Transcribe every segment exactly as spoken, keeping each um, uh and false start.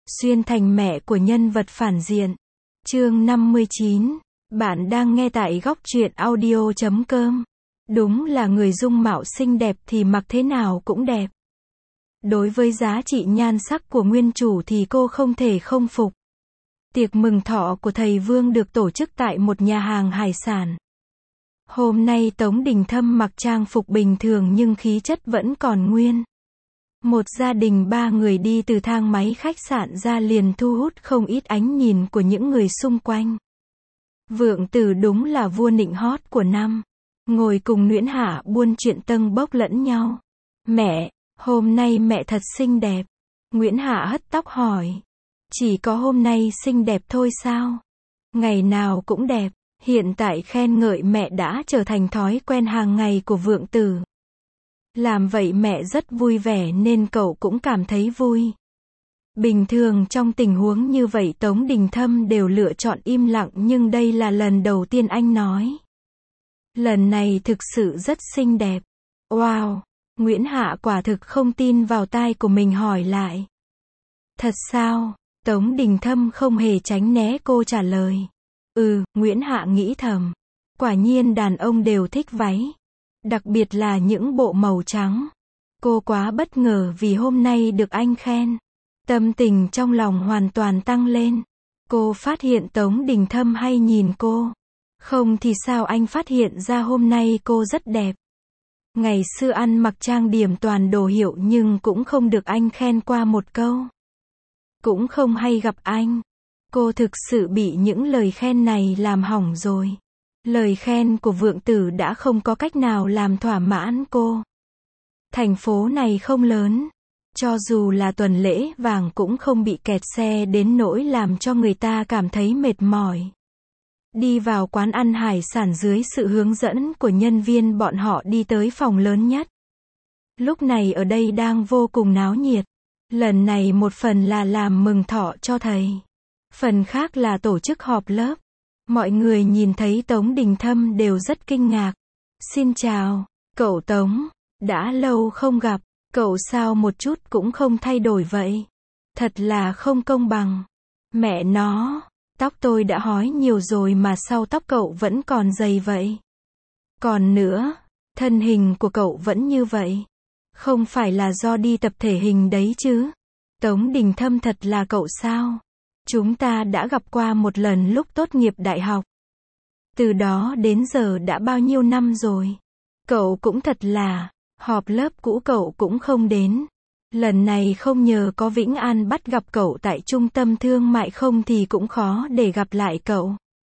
Xuyên thành mẹ của nhân vật phản diện. Chương năm mươi chín. Bạn đang nghe tại góc truyện audio chấm com. Đúng là người dung mạo xinh đẹp thì mặc thế nào cũng đẹp. Đối với giá trị nhan sắc của nguyên chủ thì cô không thể không phục. Tiệc mừng thọ của thầy Vương được tổ chức tại một nhà hàng hải sản. Hôm nay Tống Đình Thâm mặc trang phục bình thường nhưng khí chất vẫn còn nguyên. Một gia đình ba người đi từ thang máy khách sạn ra liền thu hút không ít ánh nhìn của những người xung quanh. Vượng Tử đúng là vua nịnh hót của năm. Ngồi cùng Nguyễn Hạ buôn chuyện tâng bốc lẫn nhau. Mẹ, hôm nay mẹ thật xinh đẹp. Nguyễn Hạ hất tóc hỏi. Chỉ có hôm nay xinh đẹp thôi sao? Ngày nào cũng đẹp. Hiện tại khen ngợi mẹ đã trở thành thói quen hàng ngày của Vượng Tử. Làm vậy mẹ rất vui vẻ nên cậu cũng cảm thấy vui. Bình thường trong tình huống như vậy Tống Đình Thâm đều lựa chọn im lặng nhưng đây là lần đầu tiên anh nói. Lần này thực sự rất xinh đẹp. Wow! Nguyễn Hạ quả thực không tin vào tai của mình hỏi lại. Thật sao? Tống Đình Thâm không hề tránh né cô trả lời. Ừ, Nguyễn Hạ nghĩ thầm. Quả nhiên đàn ông đều thích váy. Đặc biệt là những bộ màu trắng. Cô quá bất ngờ vì hôm nay được anh khen. Tâm tình trong lòng hoàn toàn tăng lên. Cô phát hiện Tống Đình Thâm hay nhìn cô. Không thì sao anh phát hiện ra hôm nay cô rất đẹp. Ngày xưa ăn mặc trang điểm toàn đồ hiệu nhưng cũng không được anh khen qua một câu. Cũng không hay gặp anh. Cô thực sự bị những lời khen này làm hỏng rồi. Lời khen của Vượng Tử đã không có cách nào làm thỏa mãn cô. Thành phố này không lớn. Cho dù là tuần lễ vàng cũng không bị kẹt xe đến nỗi làm cho người ta cảm thấy mệt mỏi. Đi vào quán ăn hải sản dưới sự hướng dẫn của nhân viên bọn họ đi tới phòng lớn nhất. Lúc này ở đây đang vô cùng náo nhiệt. Lần này một phần là làm mừng thọ cho thầy. Phần khác là tổ chức họp lớp. Mọi người nhìn thấy Tống Đình Thâm đều rất kinh ngạc. Xin chào, cậu Tống, đã lâu không gặp, cậu sao một chút cũng không thay đổi vậy? Thật là không công bằng. Mẹ nó, tóc tôi đã hói nhiều rồi mà sao tóc cậu vẫn còn dày vậy? Còn nữa, thân hình của cậu vẫn như vậy. Không phải là do đi tập thể hình đấy chứ? Tống Đình Thâm thật là cậu sao? Chúng ta đã gặp qua một lần lúc tốt nghiệp đại học. Từ đó đến giờ đã bao nhiêu năm rồi. Cậu cũng thật là, họp lớp cũ cậu cũng không đến. Lần này không nhờ có Vĩnh An bắt gặp cậu tại trung tâm thương mại không thì cũng khó để gặp lại cậu.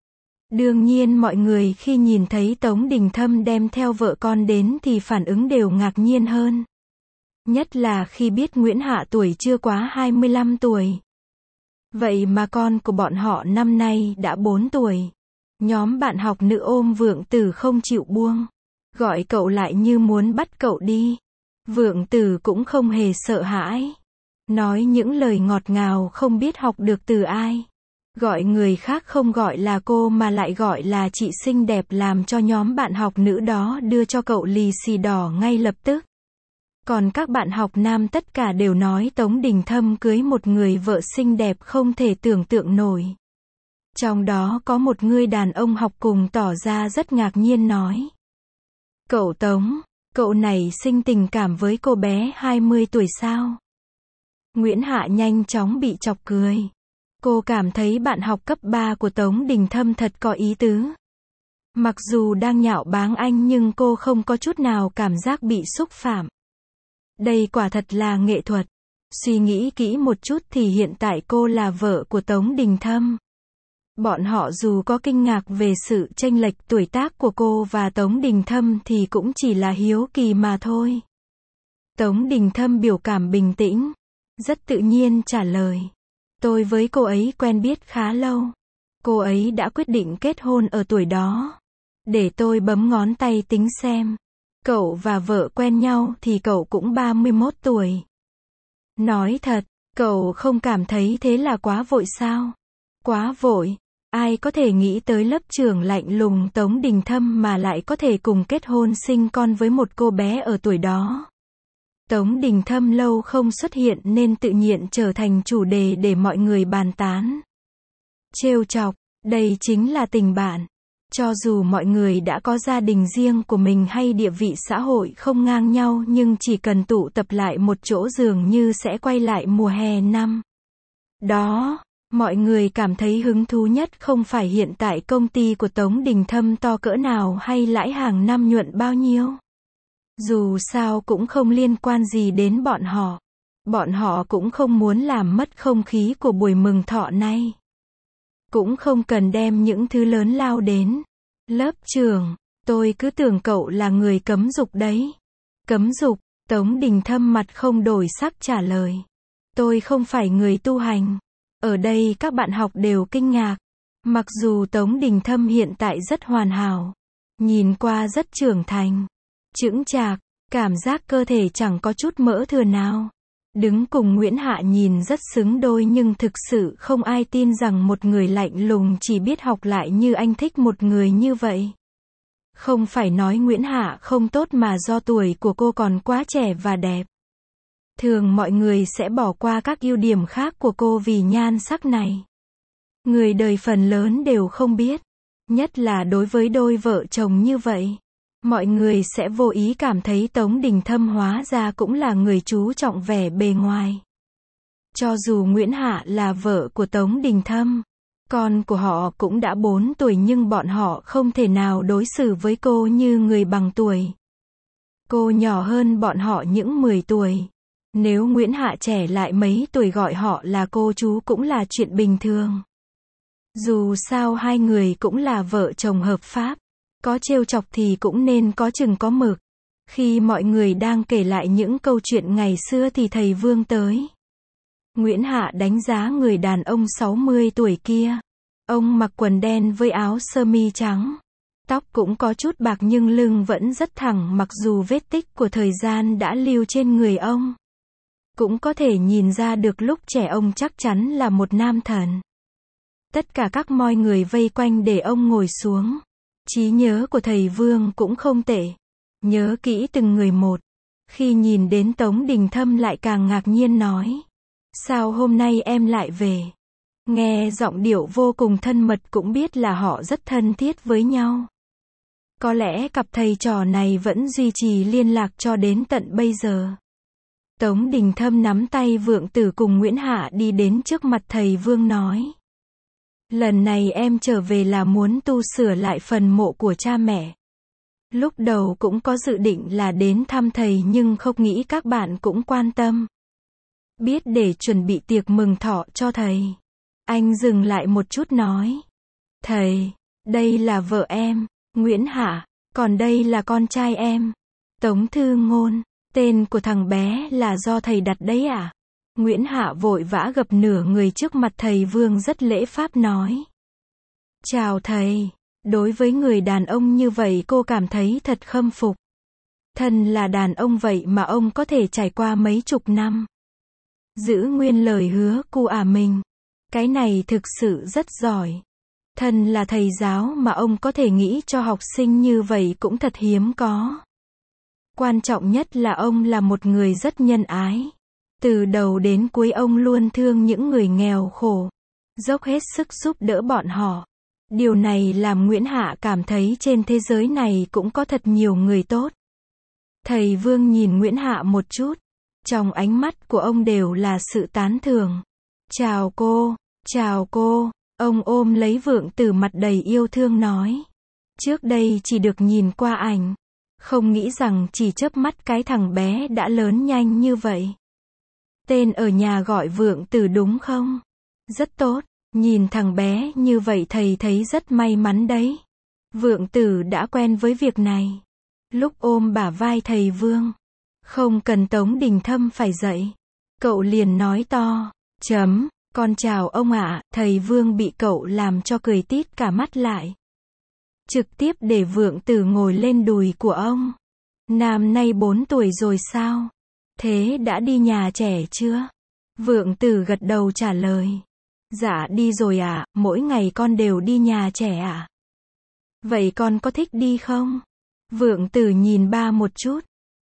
Đương nhiên mọi người khi nhìn thấy Tống Đình Thâm đem theo vợ con đến thì phản ứng đều ngạc nhiên hơn. Nhất là khi biết Nguyễn Hạ tuổi chưa quá hai mươi lăm tuổi. Vậy mà con của bọn họ năm nay đã bốn tuổi. Nhóm bạn học nữ ôm Vượng Tử không chịu buông. Gọi cậu lại như muốn bắt cậu đi. Vượng Tử cũng không hề sợ hãi. Nói những lời ngọt ngào không biết học được từ ai. Gọi người khác không gọi là cô mà lại gọi là chị xinh đẹp làm cho nhóm bạn học nữ đó đưa cho cậu lì xì đỏ ngay lập tức. Còn các bạn học nam tất cả đều nói Tống Đình Thâm cưới một người vợ xinh đẹp không thể tưởng tượng nổi. Trong đó có một người đàn ông học cùng tỏ ra rất ngạc nhiên nói. Cậu Tống, cậu này sinh tình cảm với cô bé hai mươi tuổi sao? Nguyễn Hạ nhanh chóng bị chọc cười. Cô cảm thấy bạn học cấp ba của Tống Đình Thâm thật có ý tứ. Mặc dù đang nhạo báng anh nhưng cô không có chút nào cảm giác bị xúc phạm. Đây quả thật là nghệ thuật. Suy nghĩ kỹ một chút thì hiện tại cô là vợ của Tống Đình Thâm. Bọn họ dù có kinh ngạc về sự chênh lệch tuổi tác của cô và Tống Đình Thâm thì cũng chỉ là hiếu kỳ mà thôi. Tống Đình Thâm biểu cảm bình tĩnh, rất tự nhiên trả lời. Tôi với cô ấy quen biết khá lâu. Cô ấy đã quyết định kết hôn ở tuổi đó. Để tôi bấm ngón tay tính xem. Cậu và vợ quen nhau thì cậu cũng ba mươi mốt tuổi. Nói thật, cậu không cảm thấy thế là quá vội sao? Quá vội. Ai có thể nghĩ tới lớp trưởng lạnh lùng Tống Đình Thâm mà lại có thể cùng kết hôn sinh con với một cô bé ở tuổi đó. Tống Đình Thâm lâu không xuất hiện nên tự nhiên trở thành chủ đề để mọi người bàn tán. Trêu chọc, đây chính là tình bạn. Cho dù mọi người đã có gia đình riêng của mình hay địa vị xã hội không ngang nhau nhưng chỉ cần tụ tập lại một chỗ dường như sẽ quay lại mùa hè năm đó. Mọi người cảm thấy hứng thú nhất không phải hiện tại công ty của Tống Đình Thâm to cỡ nào hay lãi hàng năm nhuận bao nhiêu. Dù sao cũng không liên quan gì đến bọn họ. Bọn họ cũng không muốn làm mất không khí của buổi mừng thọ này. Cũng không cần đem những thứ lớn lao đến. Lớp trưởng, tôi cứ tưởng cậu là người cấm dục đấy. Cấm dục, Tống Đình Thâm mặt không đổi sắc trả lời. Tôi không phải người tu hành. Ở đây các bạn học đều kinh ngạc. Mặc dù Tống Đình Thâm hiện tại rất hoàn hảo. Nhìn qua rất trưởng thành. Chững chạc, cảm giác cơ thể chẳng có chút mỡ thừa nào. Đứng cùng Nguyễn Hạ nhìn rất xứng đôi nhưng thực sự không ai tin rằng một người lạnh lùng chỉ biết học lại như anh thích một người như vậy. Không phải nói Nguyễn Hạ không tốt mà do tuổi của cô còn quá trẻ và đẹp. Thường mọi người sẽ bỏ qua các ưu điểm khác của cô vì nhan sắc này. Người đời phần lớn đều không biết. Nhất là đối với đôi vợ chồng như vậy. Mọi người sẽ vô ý cảm thấy Tống Đình Thâm hóa ra cũng là người chú trọng vẻ bề ngoài. Cho dù Nguyễn Hạ là vợ của Tống Đình Thâm, con của họ cũng đã bốn tuổi nhưng bọn họ không thể nào đối xử với cô như người bằng tuổi. Cô nhỏ hơn bọn họ những mười tuổi. Nếu Nguyễn Hạ trẻ lại mấy tuổi gọi họ là cô chú cũng là chuyện bình thường. Dù sao hai người cũng là vợ chồng hợp pháp. Có trêu chọc thì cũng nên có chừng có mực. Khi mọi người đang kể lại những câu chuyện ngày xưa thì thầy Vương tới. Nguyễn Hạ đánh giá người đàn ông sáu mươi tuổi kia. Ông mặc quần đen với áo sơ mi trắng. Tóc cũng có chút bạc nhưng lưng vẫn rất thẳng mặc dù vết tích của thời gian đã lưu trên người ông. Cũng có thể nhìn ra được lúc trẻ ông chắc chắn là một nam thần. Tất cả các moi người vây quanh để ông ngồi xuống. Trí nhớ của thầy Vương cũng không tệ. Nhớ kỹ từng người một. Khi nhìn đến Tống Đình Thâm lại càng ngạc nhiên nói. Sao hôm nay em lại về? Nghe giọng điệu vô cùng thân mật cũng biết là họ rất thân thiết với nhau. Có lẽ cặp thầy trò này vẫn duy trì liên lạc cho đến tận bây giờ. Tống Đình Thâm nắm tay Vượng Tử cùng Nguyễn Hạ đi đến trước mặt thầy Vương nói. Lần này em trở về là muốn tu sửa lại phần mộ của cha mẹ. Lúc đầu cũng có dự định là đến thăm thầy nhưng không nghĩ các bạn cũng quan tâm. Biết để chuẩn bị tiệc mừng thọ cho thầy. Anh dừng lại một chút nói. Thầy, đây là vợ em, Nguyễn Hạ, còn đây là con trai em, Tống Thư Ngôn. Tên của thằng bé là do thầy đặt đấy à? Nguyễn Hạ vội vã gập nửa người trước mặt thầy Vương rất lễ phép nói. Chào thầy. Đối với người đàn ông như vậy cô cảm thấy thật khâm phục. Thân là đàn ông vậy mà ông có thể trải qua mấy chục năm. Giữ nguyên lời hứa cu à mình. Cái này thực sự rất giỏi. Thân là thầy giáo mà ông có thể nghĩ cho học sinh như vậy cũng thật hiếm có. Quan trọng nhất là ông là một người rất nhân ái. Từ đầu đến cuối ông luôn thương những người nghèo khổ. Dốc hết sức giúp đỡ bọn họ. Điều này làm Nguyễn Hạ cảm thấy trên thế giới này cũng có thật nhiều người tốt. Thầy Vương nhìn Nguyễn Hạ một chút. Trong ánh mắt của ông đều là sự tán thưởng. Chào cô, chào cô. Ông ôm lấy Vượng Tử mặt đầy yêu thương nói. Trước đây chỉ được nhìn qua ảnh. Không nghĩ rằng chỉ chớp mắt cái thằng bé đã lớn nhanh như vậy. Tên ở nhà gọi Vượng Tử đúng không? Rất tốt. Nhìn thằng bé như vậy thầy thấy rất may mắn đấy. Vượng Tử đã quen với việc này. Lúc ôm bả vai thầy Vương. Không cần Tống Đình Thâm phải dậy. Cậu liền nói to. Chấm. Con chào ông ạ. Thầy Vương bị cậu làm cho cười tít cả mắt lại. Trực tiếp để Vượng Tử ngồi lên đùi của ông. Năm nay bốn tuổi rồi sao? Thế đã đi nhà trẻ chưa? Vượng Tử gật đầu trả lời. Dạ đi rồi ạ, à, mỗi ngày con đều đi nhà trẻ ạ. À? Vậy con có thích đi không? Vượng Tử nhìn ba một chút.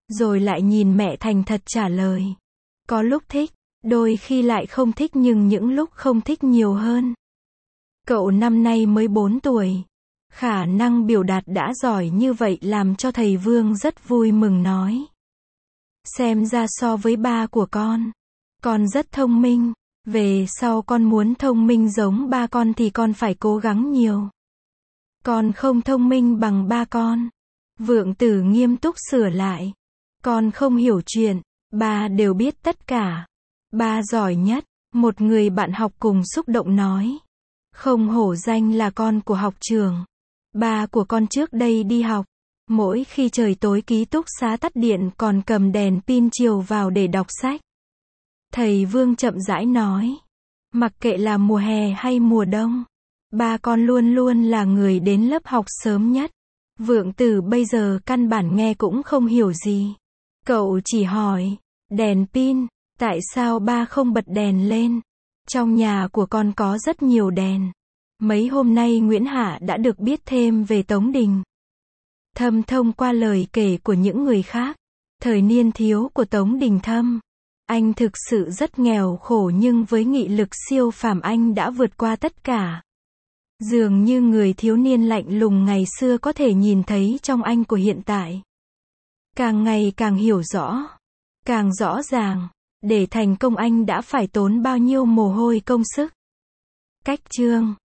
Rồi lại nhìn mẹ thành thật trả lời. Có lúc thích, đôi khi lại không thích nhưng những lúc không thích nhiều hơn. Cậu năm nay mới bốn tuổi. Khả năng biểu đạt đã giỏi như vậy làm cho thầy Vương rất vui mừng nói. Xem ra so với ba của con, con rất thông minh. Về sau con muốn thông minh giống ba con thì con phải cố gắng nhiều. Con không thông minh bằng ba con. Vượng Tử nghiêm túc sửa lại. Con không hiểu chuyện, ba đều biết tất cả. Ba giỏi nhất, một người bạn học cùng xúc động nói. Không hổ danh là con của học trường. Ba của con trước đây đi học, mỗi khi trời tối ký túc xá tắt điện còn cầm đèn pin chiếu vào để đọc sách. Thầy Vương chậm rãi nói. Mặc kệ là mùa hè hay mùa đông, ba con luôn luôn là người đến lớp học sớm nhất. Vượng Tử bây giờ căn bản nghe cũng không hiểu gì. Cậu chỉ hỏi, đèn pin, tại sao ba không bật đèn lên? Trong nhà của con có rất nhiều đèn. Mấy hôm nay Nguyễn Hạ đã được biết thêm về Tống Đình. Thâm thông qua lời kể của những người khác. Thời niên thiếu của Tống Đình Thâm, anh thực sự rất nghèo khổ nhưng với nghị lực siêu phàm anh đã vượt qua tất cả. Dường như người thiếu niên lạnh lùng ngày xưa có thể nhìn thấy trong anh của hiện tại. Càng ngày càng hiểu rõ, càng rõ ràng, để thành công anh đã phải tốn bao nhiêu mồ hôi công sức. Cách chương